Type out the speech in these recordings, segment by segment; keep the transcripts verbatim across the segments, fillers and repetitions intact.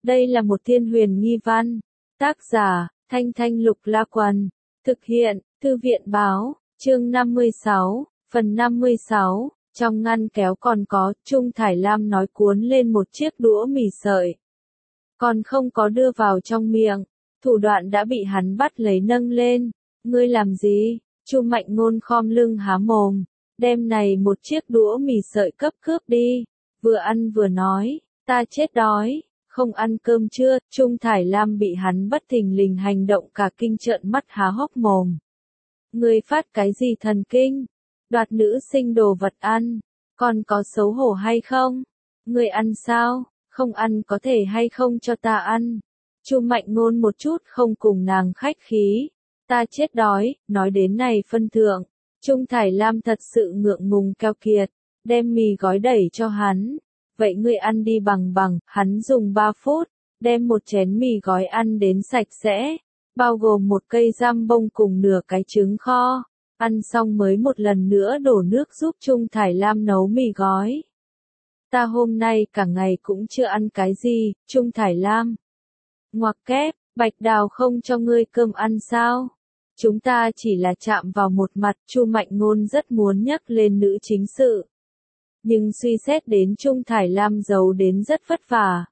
Đây là một thiên huyền nghi văn. Tác giả, Thanh Thanh Lục La Quần. Thực hiện, Thư viện Báo, chương năm mươi sáu, phần năm mươi sáu. Trong ngăn kéo còn có, Trung Thải Lam nói cuốn lên một chiếc đũa mì sợi. Còn không có đưa vào trong miệng, thủ đoạn đã bị hắn bắt lấy nâng lên. Ngươi làm gì? Chu Mạnh Ngôn khom lưng há mồm, đem này một chiếc đũa mì sợi cấp cướp đi. Vừa ăn vừa nói, ta chết đói, không ăn cơm chưa? Trung Thải Lam bị hắn bất thình lình hành động cả kinh trợn mắt há hốc mồm. Ngươi phát cái gì thần kinh? Đoạt nữ sinh đồ vật ăn, còn có xấu hổ hay không? Ngươi ăn sao? Không ăn có thể hay không cho ta ăn? Chu Mạnh Ngôn một chút không cùng nàng khách khí. Ta chết đói, nói đến này phân thượng. Trung Thải Lam thật sự ngượng ngùng keo kiệt, đem mì gói đẩy cho hắn. Vậy ngươi ăn đi bằng bằng, hắn dùng ba phút, đem một chén mì gói ăn đến sạch sẽ, bao gồm một cây giam bông cùng nửa cái trứng kho. Ăn xong mới một lần nữa đổ nước giúp Trung Thải Lam nấu mì gói. Ta hôm nay cả ngày cũng chưa ăn cái gì, Trung Thải Lam. Ngoặc kép, Bạch Đào không cho ngươi cơm ăn sao? Chúng ta chỉ là chạm vào một mặt, Chu Mạnh Ngôn rất muốn nhắc lên nữ chính sự. Nhưng suy xét đến Trung Thải Lam giấu đến rất vất vả.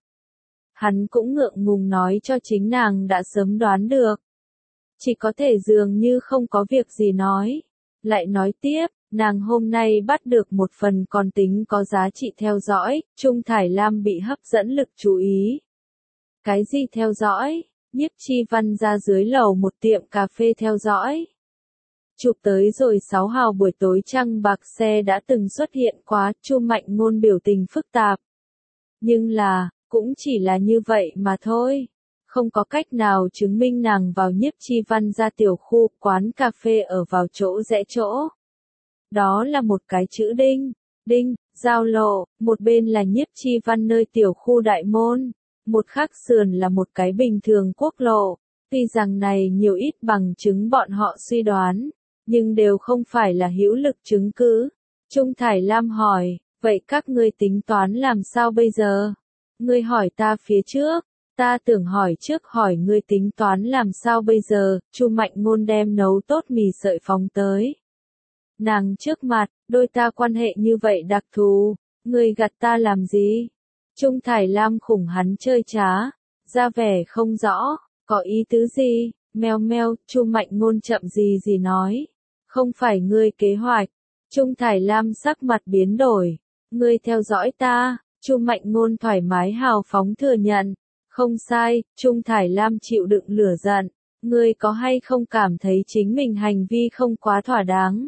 Hắn cũng ngượng ngùng nói cho chính nàng đã sớm đoán được. Chỉ có thể dường như không có việc gì nói. Lại nói tiếp, nàng hôm nay bắt được một phần còn tính có giá trị theo dõi, Trung Thải Lam bị hấp dẫn lực chú ý. Cái gì theo dõi? Nhiếp Chi Văn ra dưới lầu một tiệm cà phê theo dõi. Chụp tới rồi sáu hào buổi tối trăng bạc xe đã từng xuất hiện quá, Chu Mạnh Ngôn biểu tình phức tạp. Nhưng là, cũng chỉ là như vậy mà thôi. Không có cách nào chứng minh nàng vào Nhiếp Chi Văn ra tiểu khu, quán cà phê ở vào chỗ rẽ chỗ. Đó là một cái chữ đinh, đinh, giao lộ, một bên là Nhiếp Chi Văn nơi tiểu khu đại môn, một khác sườn là một cái bình thường quốc lộ. Tuy rằng này nhiều ít bằng chứng bọn họ suy đoán, nhưng đều không phải là hữu lực chứng cứ. Trung Thải Lam hỏi, vậy các ngươi tính toán làm sao bây giờ? Ngươi hỏi ta phía trước. Ta tưởng hỏi trước hỏi ngươi tính toán làm sao bây giờ, Chu Mạnh Ngôn đem nấu tốt mì sợi phóng tới. Nàng trước mặt, đôi ta quan hệ như vậy đặc thù, ngươi gạt ta làm gì? Trung Thải Lam khủng hắn chơi trá, ra vẻ không rõ, có ý tứ gì? Meo meo, Chu Mạnh Ngôn chậm gì gì nói. Không phải ngươi kế hoạch. Trung Thải Lam sắc mặt biến đổi. Ngươi theo dõi ta, Chu Mạnh Ngôn thoải mái hào phóng thừa nhận. Không sai, Trung Thải Lam chịu đựng lửa giận. Ngươi có hay không cảm thấy chính mình hành vi không quá thỏa đáng?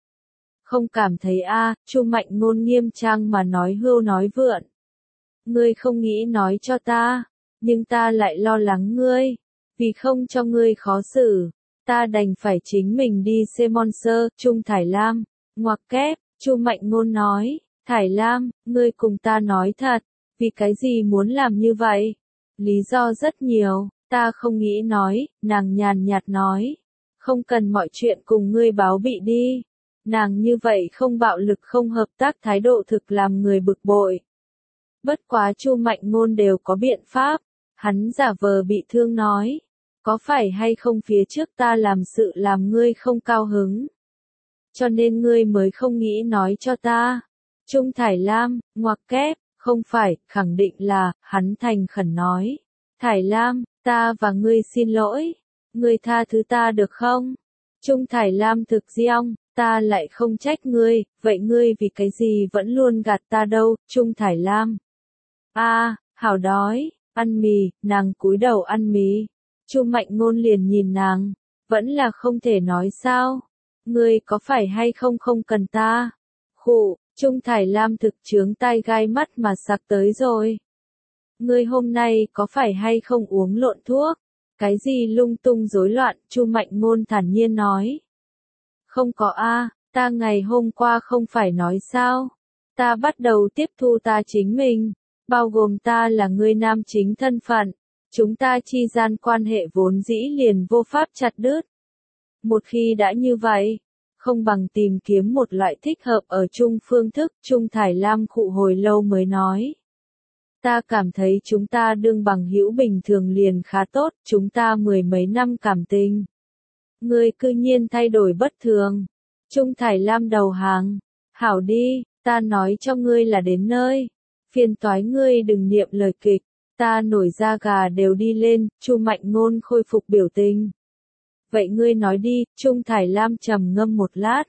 Không cảm thấy a, à, Chu Mạnh Ngôn nghiêm trang mà nói hưu nói vượn. Ngươi không nghĩ nói cho ta, nhưng ta lại lo lắng ngươi, vì không cho ngươi khó xử, ta đành phải chính mình đi xem monster. Trung Thải Lam, ngoặc kép, Chu Mạnh Ngôn nói, Thải Lam, ngươi cùng ta nói thật, vì cái gì muốn làm như vậy? Lý do rất nhiều, ta không nghĩ nói, nàng nhàn nhạt nói. Không cần mọi chuyện cùng ngươi báo bị đi. Nàng như vậy không bạo lực không hợp tác thái độ thực làm người bực bội. Bất quá Chu Mạnh Ngôn đều có biện pháp. Hắn giả vờ bị thương nói. Có phải hay không phía trước ta làm sự làm ngươi không cao hứng? Cho nên ngươi mới không nghĩ nói cho ta. Trung Thải Lam, ngoặc kép. Không phải, khẳng định là, hắn thành khẩn nói. Thải Lam, ta và ngươi xin lỗi. Ngươi tha thứ ta được không? Trung Thải Lam thực giọng, ta lại không trách ngươi, vậy ngươi vì cái gì vẫn luôn gạt ta đâu? Trung Thải Lam. A, à, hảo đói, ăn mì, nàng cúi đầu ăn mì. Chu Mạnh Ngôn liền nhìn nàng, vẫn là không thể nói sao? Ngươi có phải hay không không cần ta? Khụ. Trung Thải Lam thực chướng tai gai mắt mà sặc tới rồi. Ngươi hôm nay có phải hay không uống lộn thuốc? Cái gì lung tung rối loạn? Chu Mạnh Ngôn thản nhiên nói. Không có a, à, ta ngày hôm qua không phải nói sao? Ta bắt đầu tiếp thu ta chính mình, bao gồm ta là người nam chính thân phận. Chúng ta chi gian quan hệ vốn dĩ liền vô pháp chặt đứt. Một khi đã như vậy, không bằng tìm kiếm một loại thích hợp ở chung phương thức. Trung Thải Lam khụ hồi lâu mới nói. Ta cảm thấy chúng ta đương bằng hữu bình thường liền khá tốt, chúng ta mười mấy năm cảm tình. Ngươi cư nhiên thay đổi bất thường. Trung Thải Lam đầu hàng. Hảo đi, ta nói cho ngươi là đến nơi. Phiền toái ngươi đừng niệm lời kịch. Ta nổi da gà đều đi lên, Chu Mạnh Ngôn khôi phục biểu tình. Vậy ngươi nói đi, Trung Thải Lam trầm ngâm một lát.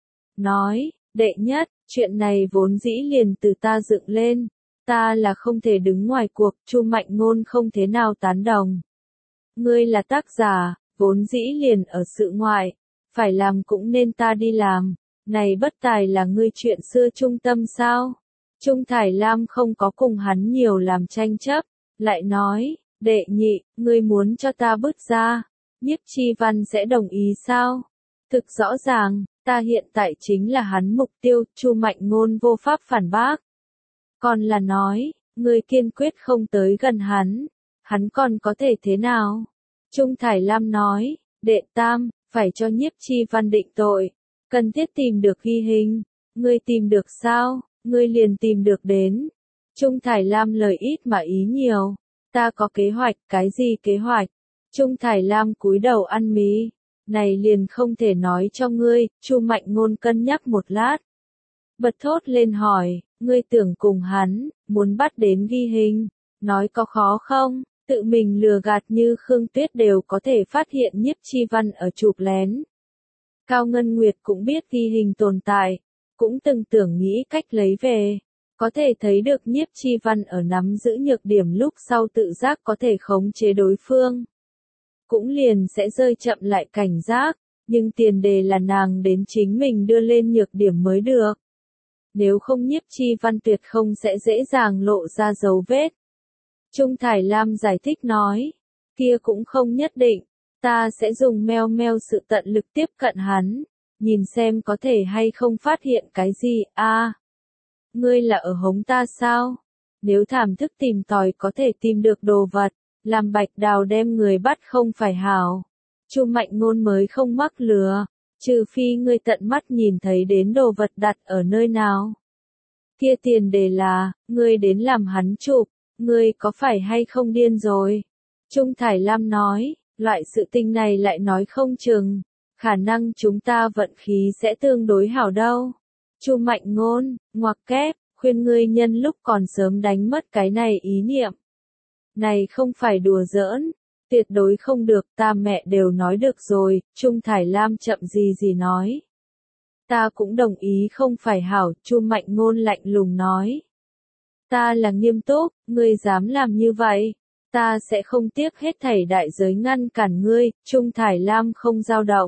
Nói, đệ nhất, chuyện này vốn dĩ liền từ ta dựng lên. Ta là không thể đứng ngoài cuộc, Chu Mạnh Ngôn không thế nào tán đồng. Ngươi là tác giả, vốn dĩ liền ở sự ngoại, phải làm cũng nên ta đi làm. Này bất tài là ngươi chuyện xưa trung tâm sao? Trung Thải Lam không có cùng hắn nhiều làm tranh chấp, lại nói, đệ nhị, ngươi muốn cho ta bứt ra, Nhiếp Chi Văn sẽ đồng ý sao? Thực rõ ràng, ta hiện tại chính là hắn mục tiêu, Chu Mạnh Ngôn vô pháp phản bác. Còn là nói, ngươi kiên quyết không tới gần hắn, hắn còn có thể thế nào? Trung Thải Lam nói, đệ tam, phải cho Nhiếp Chi Văn định tội, cần thiết tìm được ghi hình, ngươi tìm được sao, ngươi liền tìm được đến. Trung Thải Lam lời ít mà ý nhiều, ta có kế hoạch, cái gì kế hoạch? Trung Thải Lam cúi đầu ăn mì, này liền không thể nói cho ngươi, Chu Mạnh Ngôn cân nhắc một lát. Bật thốt lên hỏi, ngươi tưởng cùng hắn, muốn bắt đến ghi hình, nói có khó không? Tự mình lừa gạt như Khương Tuyết đều có thể phát hiện Nhiếp Chi Văn ở chụp lén. Cao Ngân Nguyệt cũng biết ghi hình tồn tại, cũng từng tưởng nghĩ cách lấy về. Có thể thấy được Nhiếp Chi Văn ở nắm giữ nhược điểm lúc sau tự giác có thể khống chế đối phương. Cũng liền sẽ rơi chậm lại cảnh giác, nhưng tiền đề là nàng đến chính mình đưa lên nhược điểm mới được. Nếu không Nhiếp Chi Văn tuyệt không sẽ dễ dàng lộ ra dấu vết. Trung Thải Lam giải thích nói, kia cũng không nhất định, ta sẽ dùng meo meo sự tận lực tiếp cận hắn, nhìn xem có thể hay không phát hiện cái gì. A, à, ngươi là ở hống ta sao? Nếu thảm thức tìm tòi có thể tìm được đồ vật, làm Bạch Đào đem người bắt không phải hảo. Chu Mạnh Ngôn mới không mắc lừa, trừ phi ngươi tận mắt nhìn thấy đến đồ vật đặt ở nơi nào. Kia tiền đề là, ngươi đến làm hắn chụp, ngươi có phải hay không điên rồi? Trung Thải Lam nói, loại sự tình này lại nói không chừng, khả năng chúng ta vận khí sẽ tương đối hảo đâu. Chu Mạnh Ngôn, ngoặc kép, khuyên ngươi nhân lúc còn sớm đánh mất cái này ý niệm. Này không phải đùa giỡn, tuyệt đối không được, ta mẹ đều nói được rồi, Trung Thải Lam chậm gì gì nói. Ta cũng đồng ý không phải hảo, Chu Mạnh Ngôn lạnh lùng nói. Ta là nghiêm túc, ngươi dám làm như vậy, ta sẽ không tiếc hết thảy đại giới ngăn cản ngươi, Trung Thải Lam không dao động.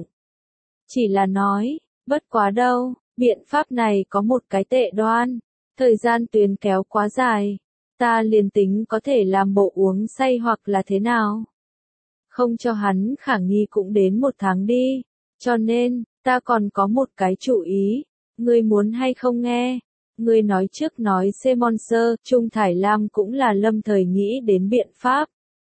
Chỉ là nói, bất quá đâu, biện pháp này có một cái tệ đoan, thời gian tuyến kéo quá dài, ta liền tính có thể làm bộ uống say hoặc là thế nào. Không cho hắn khả nghi cũng đến một tháng đi, cho nên, ta còn có một cái chủ ý, ngươi muốn hay không nghe? Ngươi nói trước nói C-Monster, Trung Thải Lam cũng là lâm thời nghĩ đến biện pháp.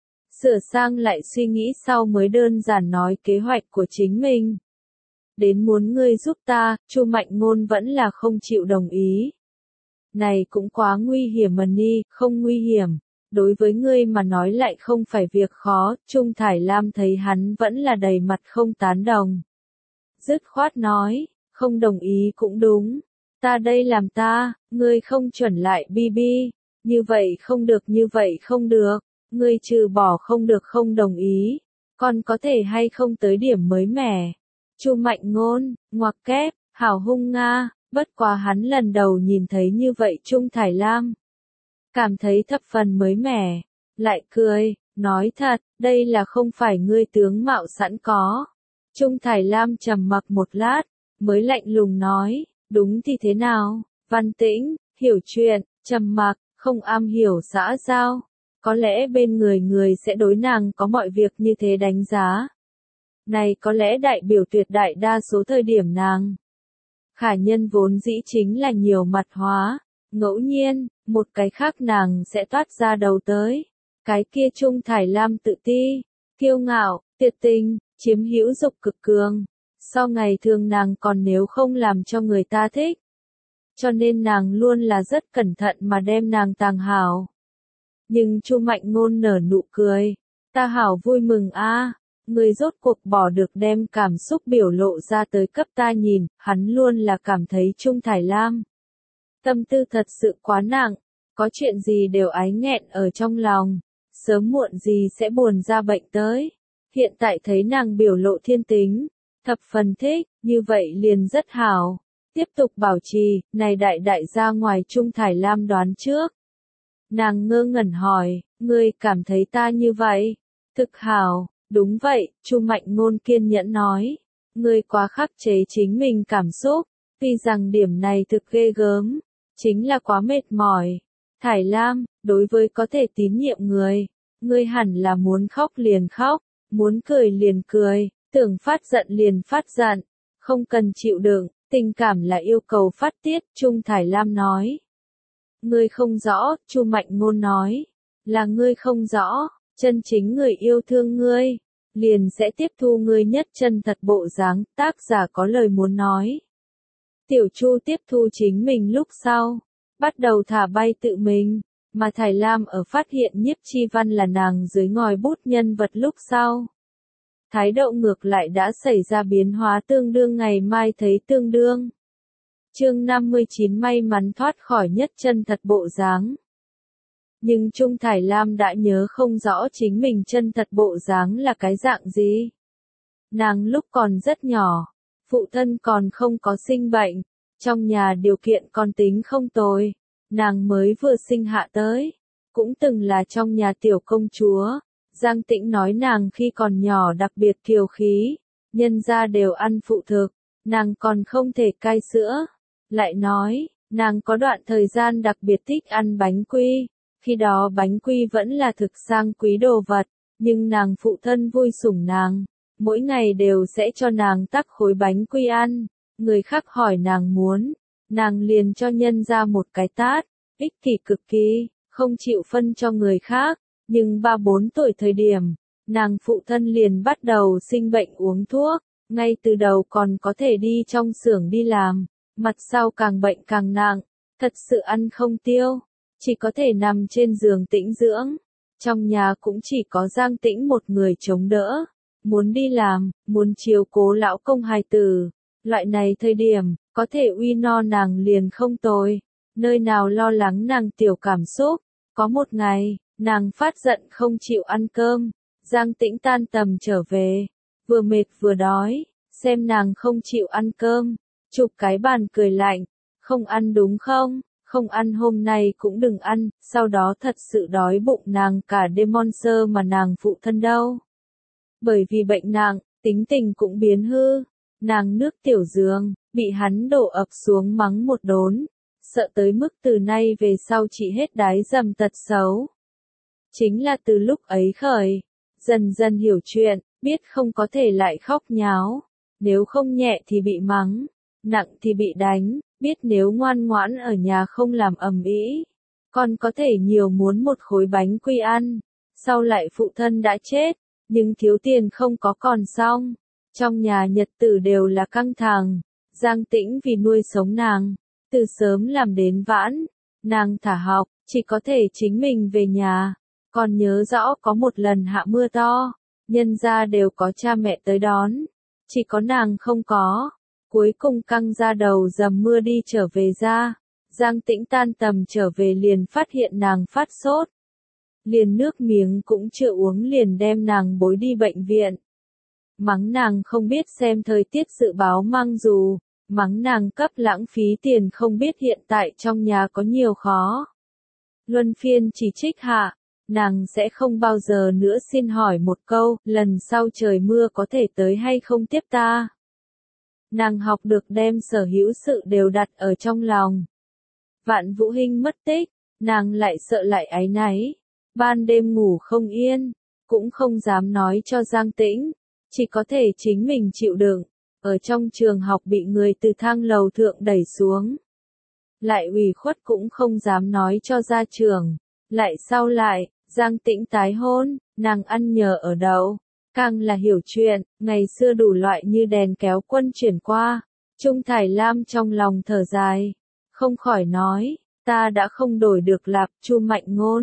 Sửa sang lại suy nghĩ sau mới đơn giản nói kế hoạch của chính mình. Đến muốn ngươi giúp ta, Chu Mạnh Ngôn vẫn là không chịu đồng ý. Này cũng quá nguy hiểm mà ni, không nguy hiểm. Đối với ngươi mà nói lại không phải việc khó, Trung Thải Lam thấy hắn vẫn là đầy mặt không tán đồng. Dứt khoát nói, không đồng ý cũng đúng. Ta đây làm ta, ngươi không chuẩn lại bi bi, như vậy không được như vậy không được, ngươi trừ bỏ không được không đồng ý, còn có thể hay không tới điểm mới mẻ. Chu Mạnh Ngôn, ngoặc kép, hảo hung nga, bất quá hắn lần đầu nhìn thấy như vậy Trung Thải Lam. Cảm thấy thập phần mới mẻ, lại cười, nói thật, đây là không phải ngươi tướng mạo sẵn có. Trung Thải Lam trầm mặc một lát, mới lạnh lùng nói. Đúng thì thế nào? Văn tĩnh, hiểu chuyện, trầm mặc, không am hiểu xã giao. Có lẽ bên người người sẽ đối nàng có mọi việc như thế đánh giá. Này có lẽ đại biểu tuyệt đại đa số thời điểm nàng. Khả nhân vốn dĩ chính là nhiều mặt hóa. Ngẫu nhiên, một cái khác nàng sẽ toát ra đầu tới. Cái kia Trung Thải Lam tự ti, kiêu ngạo, tuyệt tình, chiếm hữu dục cực cường. Sau ngày thường nàng còn nếu không làm cho người ta thích. Cho nên nàng luôn là rất cẩn thận mà đem nàng tàng hảo. Nhưng Chu Mạnh Ngôn nở nụ cười. Ta hảo vui mừng a, người rốt cuộc bỏ được đem cảm xúc biểu lộ ra tới cấp ta nhìn, hắn luôn là cảm thấy Trung Thải Lam. Tâm tư thật sự quá nặng, có chuyện gì đều ái nghẹn ở trong lòng, sớm muộn gì sẽ buồn ra bệnh tới. Hiện tại thấy nàng biểu lộ thiên tính, thập phần thích, như vậy liền rất hảo. Tiếp tục bảo trì, này đại đại ra ngoài Trung Thải Lam đoán trước. Nàng ngơ ngẩn hỏi, ngươi cảm thấy ta như vậy? Thực hảo, đúng vậy, Chu Mạnh Ngôn kiên nhẫn nói. Ngươi quá khắc chế chính mình cảm xúc, tuy rằng điểm này thực ghê gớm, chính là quá mệt mỏi. Thải Lam, đối với có thể tín nhiệm người, ngươi hẳn là muốn khóc liền khóc, muốn cười liền cười, tưởng phát giận liền phát giận, không cần chịu đựng, tình cảm là yêu cầu phát tiết, Trung Thải Lam nói. Ngươi không rõ, Chu Mạnh Ngôn nói, là ngươi không rõ, chân chính người yêu thương ngươi, liền sẽ tiếp thu ngươi nhất chân thật bộ dáng, tác giả có lời muốn nói. Tiểu Chu tiếp thu chính mình lúc sau, bắt đầu thả bay tự mình, mà Thải Lam ở phát hiện Nhiếp Chi Văn là nàng dưới ngòi bút nhân vật lúc sau. Thái độ ngược lại đã xảy ra biến hóa tương đương ngày mai thấy tương đương. Chương năm mươi chín may mắn thoát khỏi nhất chân thật bộ dáng. Nhưng Trung Thải Lam đã nhớ không rõ chính mình chân thật bộ dáng là cái dạng gì. Nàng lúc còn rất nhỏ, phụ thân còn không có sinh bệnh, trong nhà điều kiện còn tính không tồi, nàng mới vừa sinh hạ tới, cũng từng là trong nhà tiểu công chúa. Giang Tĩnh nói nàng khi còn nhỏ đặc biệt kiều khí, nhân gia đều ăn phụ thực, nàng còn không thể cai sữa. Lại nói, nàng có đoạn thời gian đặc biệt thích ăn bánh quy, khi đó bánh quy vẫn là thực sang quý đồ vật, nhưng nàng phụ thân vui sủng nàng, mỗi ngày đều sẽ cho nàng tắc khối bánh quy ăn, người khác hỏi nàng muốn, nàng liền cho nhân ra một cái tát, ích kỷ cực kỳ, không chịu phân cho người khác. Nhưng ba bốn tuổi thời điểm, nàng phụ thân liền bắt đầu sinh bệnh uống thuốc, ngay từ đầu còn có thể đi trong xưởng đi làm, mặt sau càng bệnh càng nặng, thật sự ăn không tiêu, chỉ có thể nằm trên giường tĩnh dưỡng. Trong nhà cũng chỉ có Giang Tĩnh một người chống đỡ, muốn đi làm, muốn chiếu cố lão công hài tử, loại này thời điểm, có thể uy no nàng liền không tồi, nơi nào lo lắng nàng tiểu cảm xúc. Có một ngày, nàng phát giận không chịu ăn cơm, Giang Tĩnh tan tầm trở về, vừa mệt vừa đói, xem nàng không chịu ăn cơm, chụp cái bàn cười lạnh, không ăn đúng không, không ăn hôm nay cũng đừng ăn, sau đó thật sự đói bụng nàng cả đêm monster mà nàng phụ thân đâu. Bởi vì bệnh nặng, tính tình cũng biến hư, nàng nước tiểu giường, bị hắn đổ ập xuống mắng một đốn, sợ tới mức từ nay về sau chỉ hết đái dầm tật xấu. Chính là từ lúc ấy khởi, dần dần hiểu chuyện, biết không có thể lại khóc nháo, nếu không nhẹ thì bị mắng, nặng thì bị đánh, biết nếu ngoan ngoãn ở nhà không làm ầm ĩ, còn có thể nhiều muốn một khối bánh quy ăn. Sau lại phụ thân đã chết, nhưng thiếu tiền không có còn xong, trong nhà nhật tử đều là căng thẳng. Giang Tĩnh vì nuôi sống nàng, từ sớm làm đến vãn, nàng thả học, chỉ có thể chính mình về nhà. Còn nhớ rõ có một lần hạ mưa to, nhân gia đều có cha mẹ tới đón, chỉ có nàng không có. Cuối cùng căng ra đầu dầm mưa đi trở về ra, Giang Tĩnh tan tầm trở về liền phát hiện nàng phát sốt. Liền nước miếng cũng chưa uống liền đem nàng bối đi bệnh viện. Mắng nàng không biết xem thời tiết dự báo mang dù, mắng nàng cấp lãng phí tiền không biết hiện tại trong nhà có nhiều khó. Luân phiên chỉ trích hạ, nàng sẽ không bao giờ nữa xin hỏi một câu, lần sau trời mưa có thể tới hay không tiếp ta. Nàng học được đem sở hữu sự đều đặt ở trong lòng. Vạn Vũ Hinh mất tích, nàng lại sợ lại áy náy, ban đêm ngủ không yên, cũng không dám nói cho Giang Tĩnh, chỉ có thể chính mình chịu đựng, ở trong trường học bị người từ thang lầu thượng đẩy xuống. Lại ủy khuất cũng không dám nói cho gia trưởng, lại sau lại, Giang Tĩnh tái hôn, nàng ăn nhờ ở đậu. Càng là hiểu chuyện, ngày xưa đủ loại như đèn kéo quân chuyển qua, Trung Thải Lam trong lòng thở dài, không khỏi nói, ta đã không đổi được lạp, Chu Mạnh Ngôn,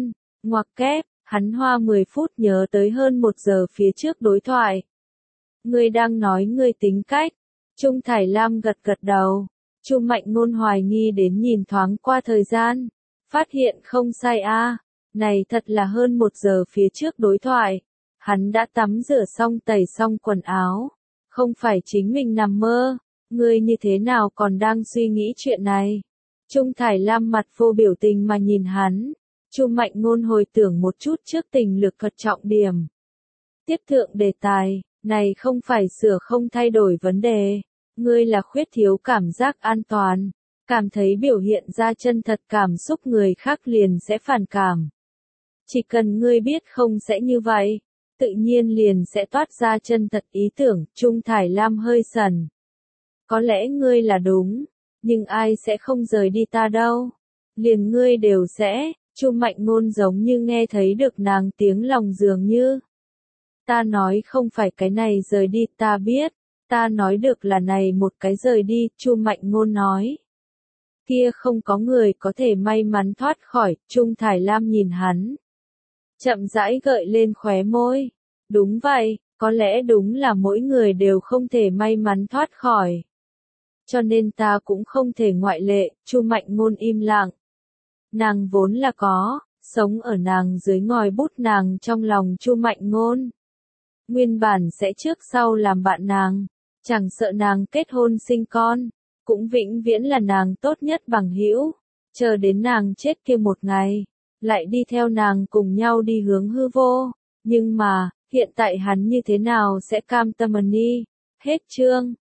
Ngoặc kép, hắn hoa mười phút nhớ tới hơn một giờ phía trước đối thoại. Ngươi đang nói ngươi tính cách. Trung Thải Lam gật gật đầu. Chu Mạnh Ngôn hoài nghi đến nhìn thoáng qua thời gian. Phát hiện không sai a, này thật là hơn một giờ phía trước đối thoại. Hắn đã tắm rửa xong tẩy xong quần áo. Không phải chính mình nằm mơ. Ngươi như thế nào còn đang suy nghĩ chuyện này? Trung Thải Lam mặt vô biểu tình mà nhìn hắn. Chu Mạnh Ngôn hồi tưởng một chút trước tình lực thuật trọng điểm. Tiếp thượng đề tài, này không phải sửa không thay đổi vấn đề. Ngươi là khuyết thiếu cảm giác an toàn. Cảm thấy biểu hiện ra chân thật cảm xúc người khác liền sẽ phản cảm. Chỉ cần ngươi biết không sẽ như vậy, tự nhiên liền sẽ toát ra chân thật ý tưởng. Trung Thải Lam hơi sần. Có lẽ ngươi là đúng, nhưng ai sẽ không rời đi ta đâu. Liền ngươi đều sẽ. Chu Mạnh Ngôn giống như nghe thấy được nàng tiếng lòng dường như. Ta nói không phải cái này rời đi, ta biết. Ta nói được là này một cái rời đi, Chu Mạnh Ngôn nói. Kia không có người có thể may mắn thoát khỏi. Trung Thải Lam nhìn hắn. Chậm rãi gợi lên khóe môi. Đúng vậy, có lẽ đúng là mỗi người đều không thể may mắn thoát khỏi. Cho nên ta cũng không thể ngoại lệ. Chu Mạnh Ngôn im lặng. Nàng vốn là có, sống ở nàng dưới ngòi bút nàng trong lòng Chu Mạnh Ngôn. Nguyên bản sẽ trước sau làm bạn nàng, chẳng sợ nàng kết hôn sinh con, cũng vĩnh viễn là nàng tốt nhất bằng hữu, chờ đến nàng chết kia một ngày, lại đi theo nàng cùng nhau đi hướng hư vô. Nhưng mà, hiện tại hắn như thế nào sẽ cam tâm ân y? Hết chương.